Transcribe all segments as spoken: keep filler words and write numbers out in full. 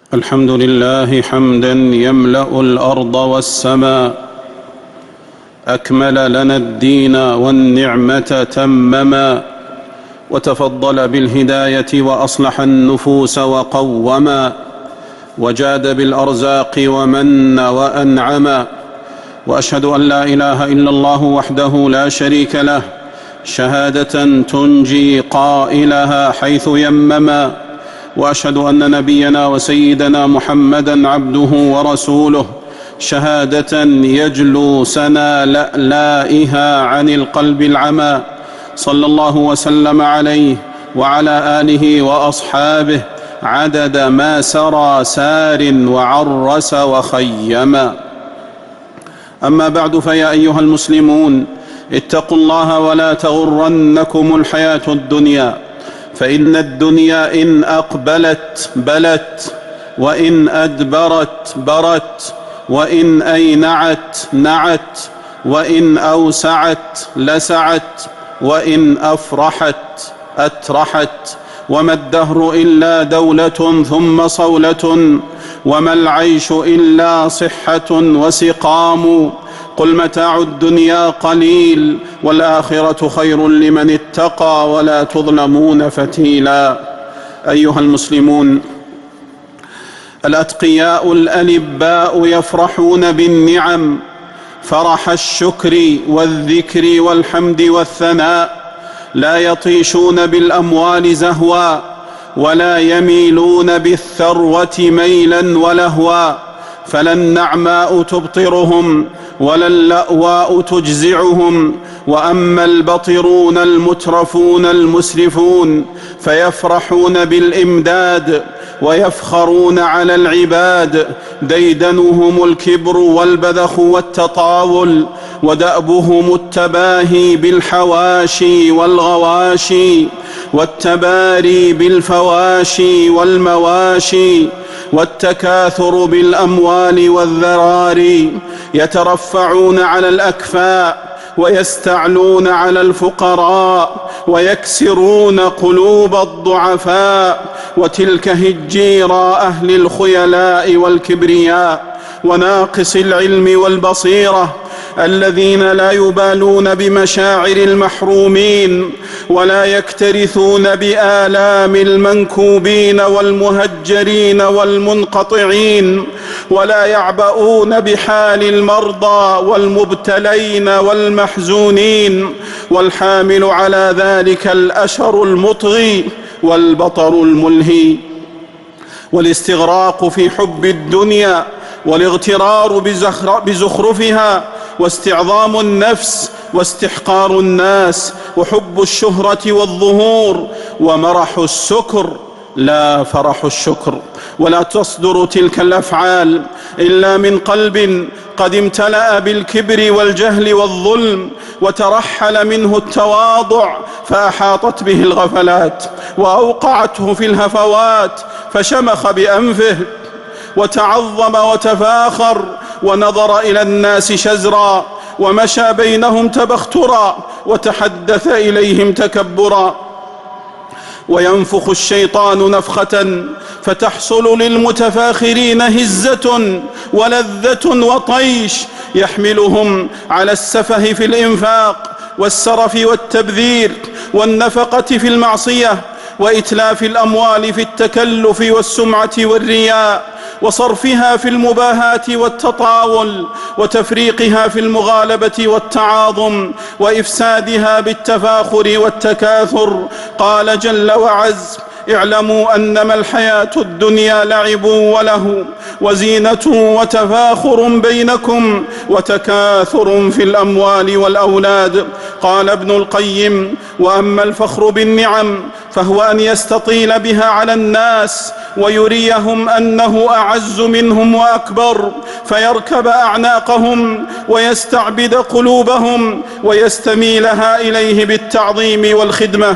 الحمد لله حمدا يملأ الأرض والسماء، أكمل لنا الدين والنعمة تمما، وتفضل بالهداية وأصلح النفوس وقوما، وجاد بالأرزاق ومن وأنعما. وأشهد أن لا إله إلا الله وحده لا شريك له، شهادة تنجي قائلها حيث يمما. وأشهد أن نبينا وسيدنا محمدًا عبده ورسوله، شهادة يجلو سنا لألائها عن القلب العمى، صلى الله وسلم عليه وعلى آله وأصحابه عدد ما سرى سار وعرس وخيما. أما بعد، فيا أيها المسلمون، اتقوا الله ولا تغرنكم الحياة الدنيا، فإن الدنيا إن أقبلت بلت، وإن أدبرت برت، وإن أينعت نعت، وإن أوسعت لسعت، وإن أفرحت أترحت. وما الدهر إلا دولة ثم صولة، وما العيش إلا صحة وسقام. قل متاع الدنيا قليل، والآخرة خير لمن اتقى، ولا تظلمون فتيلا. أيها المسلمون، الأتقياء الألباء يفرحون بالنعم فرح الشكر والذكر والحمد والثناء، لا يطيشون بالأموال زهوا، ولا يميلون بالثروة ميلا ولهوا. فلا النعماء تبطرهم، ولا اللأواء تجزعهم. وأما البطرون المترفون المسرفون فيفرحون بالإمداد ويفخرون على العباد، ديدنهم الكبر والبذخ والتطاول، ودأبهم التباهي بالحواشي والغواشي، والتباري بالفواشي والمواشي، والتكاثر بالأموال والذراري. يترفعون على الأكفاء ويستعلون على الفقراء، ويكسرون قلوب الضعفاء، وتلك هجيرى أهل الخيلاء والكبرياء، وناقص العلم والبصيرة، الذين لا يبالون بمشاعر المحرومين، ولا يكترثون بآلام المنكوبين والمهجرين والمنقطعين، ولا يعبؤون بحال المرضى والمبتلين والمحزونين. والحامل على ذلك الأشر المطغي والبطر الملهي، والاستغراق في حب الدنيا، والاغترار بزخرفها، واستعظام النفس، واستحقار الناس، وحب الشهرة والظهور، ومرح السكر لا فرح الشكر. ولا تصدر تلك الأفعال إلا من قلب قد امتلأ بالكبر والجهل والظلم، وترحل منه التواضع فأحاطت به الغفلات، وأوقعته في الهفوات فشمخ بأنفه، وتعظم وتفاخر، ونظر إلى الناس شزرا، ومشى بينهم تبخترا، وتحدث إليهم تكبرا. وينفخ الشيطان نفخة فتحصل للمتفاخرين هزة ولذة وطيش، يحملهم على السفه في الإنفاق والسرف والتبذير والنفقة في المعصية، وإتلاف الأموال في التكلف والسمعة والرياء، وصرفها في المباهات والتطاول، وتفريقها في المغالبة والتعاظم، وإفسادها بالتفاخر والتكاثر. قال جل وعز: اعلموا أنما الحياة الدنيا لعب وله وزينة وتفاخر بينكم وتكاثر في الأموال والأولاد. قال ابن القيم: وأما الفخر بالنعم فهو أن يستطيل بها على الناس ويريهم أنه أعز منهم وأكبر، فيركب أعناقهم ويستعبد قلوبهم ويستميلها إليه بالتعظيم والخدمة.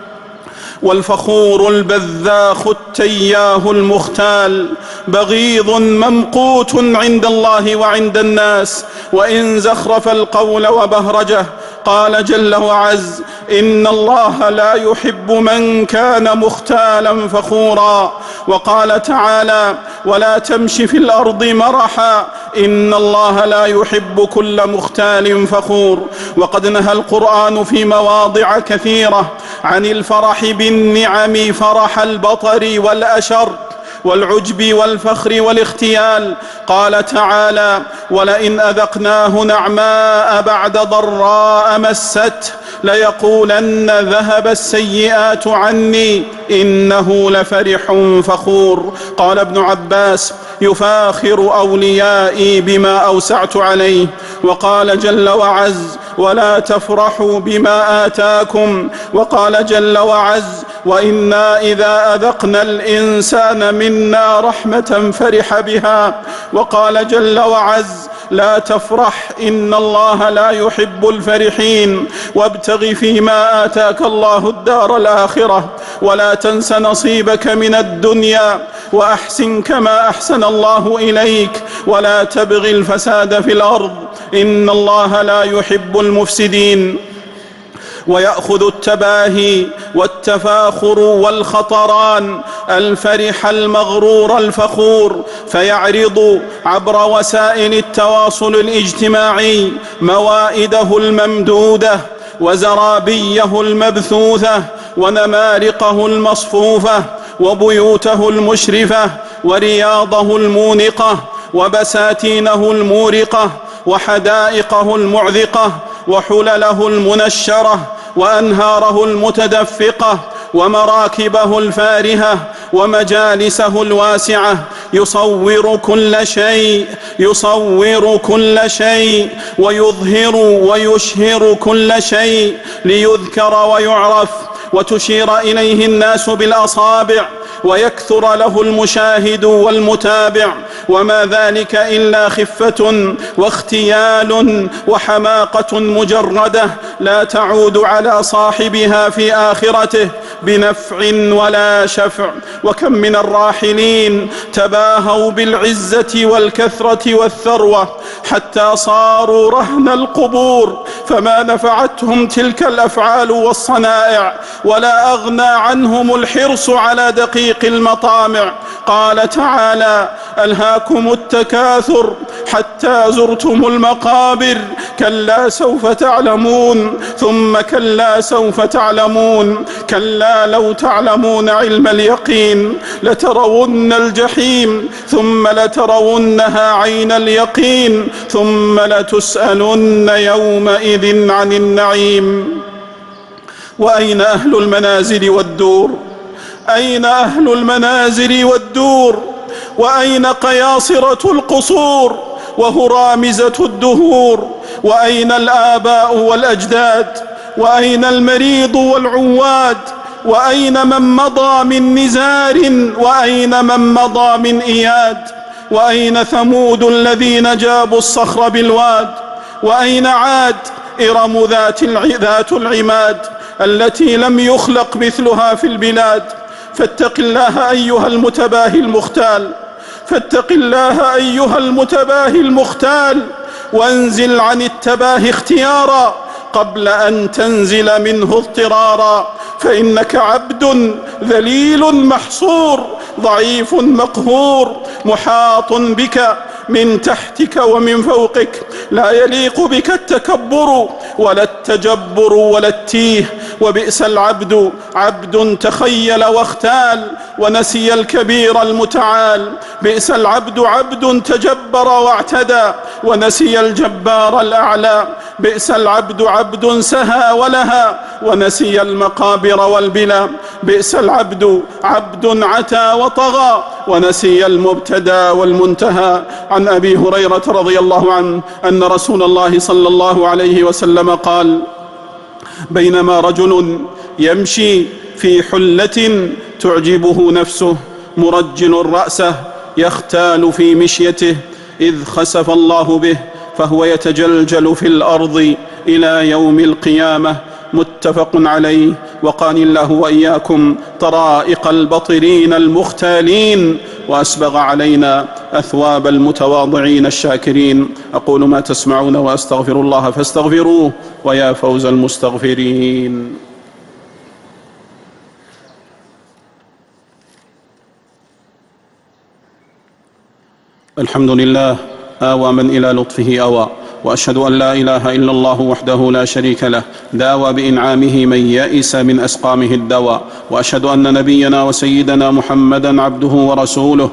والفخور البذاخ التياه المختال بغيض ممقوت عند الله وعند الناس، وإن زخرف القول وبهرجه. قال جل وعز: إن الله لا يحب من كان مختالا فخورا. وقال تعالى: ولا تمش في الأرض مرحا إن الله لا يحب كل مختال فخور. وقد نهى القرآن في مواضع كثيرة عن الفرح بالنعم فرح البطر والأشر والعجب والفخر والاختيال. قال تعالى: ولئن أذقناه نعماء بعد ضراء مسته ليقولن ذهب السيئات عني إنه لفرح فخور. قال ابن عباس: يفاخر أوليائي بما أوسعت عليه. وقال جل وعز: ولا تفرحوا بما آتاكم. وقال جل وعز: وإنا إذا أذقنا الإنسان منا رحمة فرح بها. وقال جل وعز: لا تفرح إن الله لا يحب الفرحين. وابتغ فيما آتاك الله الدار الآخرة ولا تنس نصيبك من الدنيا وأحسن كما أحسن الله إليك ولا تبغ الفساد في الأرض إن الله لا يحب المفسدين. ويأخذ التباهي والتفاخر والخطران الفرح المغرور الفخور فيعرض عبر وسائل التواصل الاجتماعي موائده الممدودة وزرابيه المبثوثة ونمارقه المصفوفة وبيوته المشرفة ورياضه المونقة وبساتينه المورقة وحدائقه المعذقة وحلله المنشرة وأنهاره المتدفقة ومراكبه الفارهة ومجالسه الواسعة. يصور كل شيء يصور كل شيء ويظهر ويشهر كل شيء ليذكر ويعرف وتشير إليه الناس بالأصابع ويكثر له المشاهد والمتابع. وما ذلك إلا خفة واختيال وحماقة مجردة لا تعود على صاحبها في آخرته بنفع ولا شفع. وكم من الراحلين تباهوا بالعزة والكثرة والثروة حتى صاروا رهن القبور فما نفعتهم تلك الأفعال والصنائع ولا أغنى عنهم الحرص على دقيق المطامع. قال تعالى: ألهاكم التكاثر حتى زرتم المقابر كلا سوف تعلمون ثم كلا سوف تعلمون كلا لو تعلمون علم اليقين لترون الجحيم ثم لترونها عين اليقين ثم لتسألن يومئذ عن النعيم. وأين أهل المنازل والدور؟ أين أهل المنازل والدور؟ وأين قياصرة القصور وهرامزة الدهور؟ وأين الآباء والأجداد؟ وأين المريض والعواد؟ وأين من مضى من نزار؟ وأين من مضى من إياد؟ وأين ثمود الذين جابوا الصخر بالواد؟ وأين عاد إرم ذات ذات العماد التي لم يخلق مثلها في البلاد؟ فاتق الله أيها المتباهي المختال فاتق الله أيها المتباهي المختال وانزل عن التباهي اختيارا قبل أن تنزل منه اضطرارا. فإنك عبد ذليل محصور ضعيف مقهور محاط بك من تحتك ومن فوقك لا يليق بك التكبر ولا التجبر ولا التيه. وبئس العبد عبد تخيل واختال ونسي الكبير المتعال. بئس العبد عبد تجبر واعتدى ونسي الجبار الأعلى. بئس العبد عبد سهى ولها ونسي المقابر والبلا. بئس العبد عبد عتى وطغى ونسي المبتدى والمنتهى. عن أبي هريرة رضي الله عنه أن رسول الله صلى الله عليه وسلم قال: بينما رجل يمشي في حلة تعجبه نفسه مرجل رأسه يختال في مشيته إذ خسف الله به فهو يتجلجل في الأرض إلى يوم القيامة. متفق عليه. وقاني الله وإياكم طرائق البطرين المختالين وأسبغ علينا أثواب المتواضعين الشاكرين. أقول ما تسمعون وأستغفر الله فاستغفروه ويا فوز المستغفرين. الحمد لله آوى من إلى لطفه أوى، وأشهد أن لا إله إلا الله وحده لا شريك له داوى بإنعامه من يئس من أسقامه الدواء، وأشهد أن نبينا وسيدنا محمدا عبده ورسوله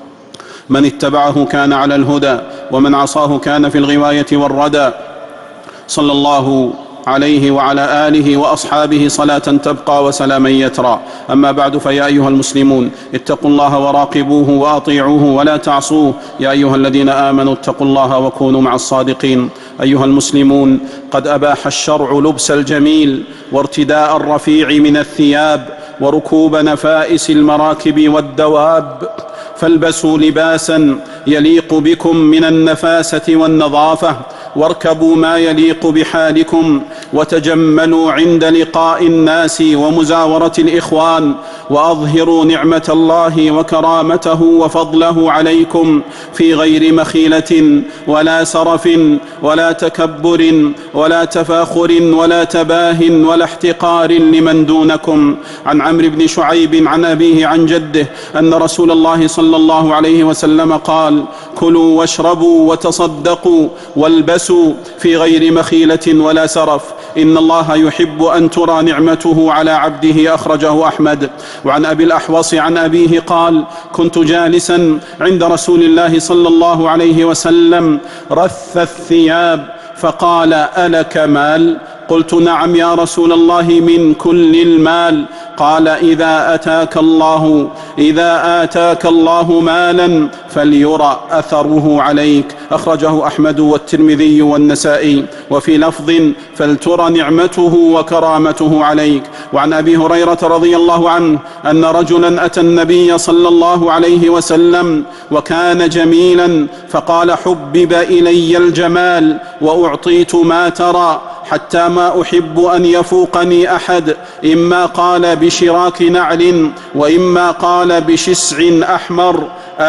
من اتبعه كان على الهدى ومن عصاه كان في الغواية والردى، صلى الله عليه وعلى آله وأصحابه صلاة تبقى وسلاما يترى. أما بعد، فيا أيها المسلمون اتقوا الله وراقبوه وأطيعوه ولا تعصوه. يا أيها الذين آمنوا اتقوا الله وكونوا مع الصادقين. أيها المسلمون، قد أباح الشرع لبس الجميل وارتداء الرفيع من الثياب وركوب نفائس المراكب والدواب، فالبسوا لباسا يليق بكم من النفاسة والنظافة، واركبوا ما يليق بحالكم، وتجملوا عند لقاء الناس ومزاورة الإخوان، وأظهروا نعمة الله وكرامته وفضله عليكم في غير مخيلة ولا سرف ولا تكبر ولا تفاخر ولا تباه ولا احتقار لمن دونكم. عن عمرو بن شعيب عن أبيه عن جده أن رسول الله صلى الله عليه وسلم قال: كلوا واشربوا وتصدقوا والبسوا في غير مخيلة ولا سرف، إن الله يحب أن ترى نعمته على عبده. أخرجه أحمد. وعن أبي الأحوص عن أبيه قال: كنت جالسا عند رسول الله صلى الله عليه وسلم رث الثياب فقال: ألك مال؟ قلت: نعم يا رسول الله، من كل المال. قال: إذا أتاك الله إذا آتاك الله مالا فليرى أثره عليك. أخرجه أحمد والترمذي والنسائي. وفي لفظ: فلترى نعمته وكرامته عليك. وعن أبي هريرة رضي الله عنه أن رجلا أتى النبي صلى الله عليه وسلم وكان جميلا، فقال: حبب إلي الجمال وأعطيت ما ترى، حتى ما أحب أن يفوقني أحد، إما قال بشراك نعل وإما قال بشسع أحمر.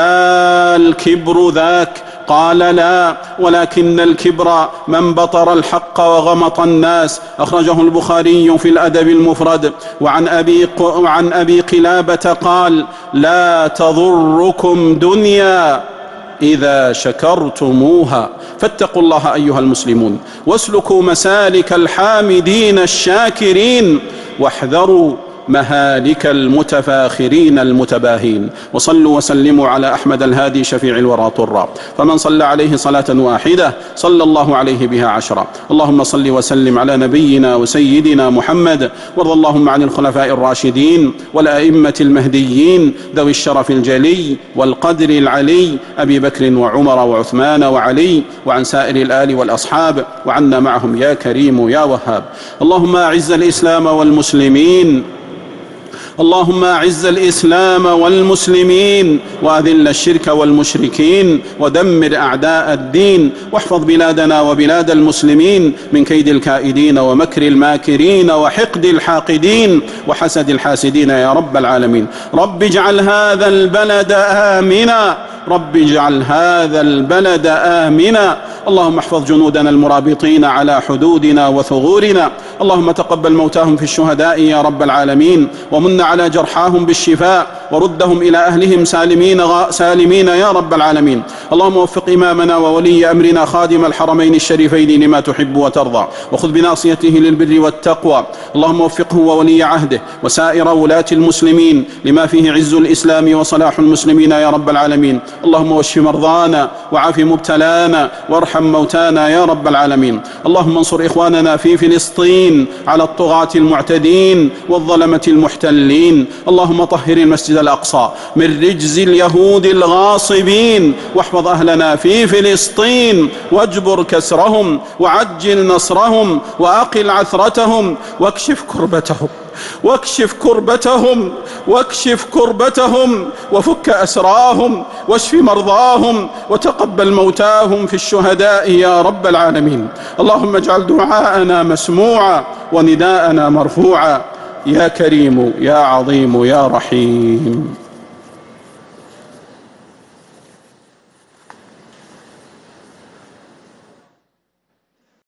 آه الكبر ذاك؟ قال: لا، ولكن الكبر من بطر الحق وغمط الناس. أخرجه البخاري في الأدب المفرد. وعن أبي, وعن أبي قلابة قال: لا تضركم دنيا إذا شكرتموها. فاتقوا الله أيها المسلمون، واسلكوا مسالك الحامدين الشاكرين، واحذروا مهالك المتفاخرين المتباهين. وصلوا وسلموا على أحمد الهادي شفيع الورى طرا، فمن صلى عليه صلاة واحدة صلى الله عليه بها عشرا. اللهم صل وسلم على نبينا وسيدنا محمد، وارض اللهم عن الخلفاء الراشدين والأئمة المهديين ذوي الشرف الجلي والقدر العلي، أبي بكر وعمر وعثمان وعلي، وعن سائر الآل والأصحاب، وعنا معهم يا كريم يا وهاب. اللهم أعز الإسلام والمسلمين اللهم أعز الإسلام والمسلمين، وأذل الشرك والمشركين، ودمر أعداء الدين، واحفظ بلادنا وبلاد المسلمين من كيد الكائدين ومكر الماكرين وحقد الحاقدين وحسد الحاسدين يا رب العالمين. رب اجعل هذا البلد آمنا رب اجعل هذا البلد آمنا. اللهم احفظ جنودنا المرابطين على حدودنا وثغورنا. اللهم تقبل موتاهم في الشهداء يا رب العالمين، ومن على جرحاهم بالشفاء، وردهم إلى أهلهم سالمين, سالمين يا رب العالمين. اللهم وفق إمامنا وولي أمرنا خادم الحرمين الشريفين لما تحب وترضى، وخذ بناصيته للبر والتقوى. اللهم وفقه وولي عهده وسائر ولاة المسلمين لما فيه عز الإسلام وصلاح المسلمين يا رب العالمين. اللهم واشف مرضانا وعاف مبتلانا وارحم موتانا يا رب العالمين. اللهم انصر إخواننا في فلسطين على الطغاة المعتدين والظلمة المحتلين. اللهم طهر المسجد الأقصى من رجز اليهود الغاصبين، واحفظ أهلنا في فلسطين، واجبر كسرهم، وعجل نصرهم، وأقل عثرتهم، واكشف كربتهم واكشف كربتهم واكشف كربتهم وفك أسراهم، واشف مرضاهم، وتقبل موتاهم في الشهداء يا رب العالمين. اللهم اجعل دعاءنا مسموعا ونداءنا مرفوعا، يا كريم يا عظيم يا رحيم.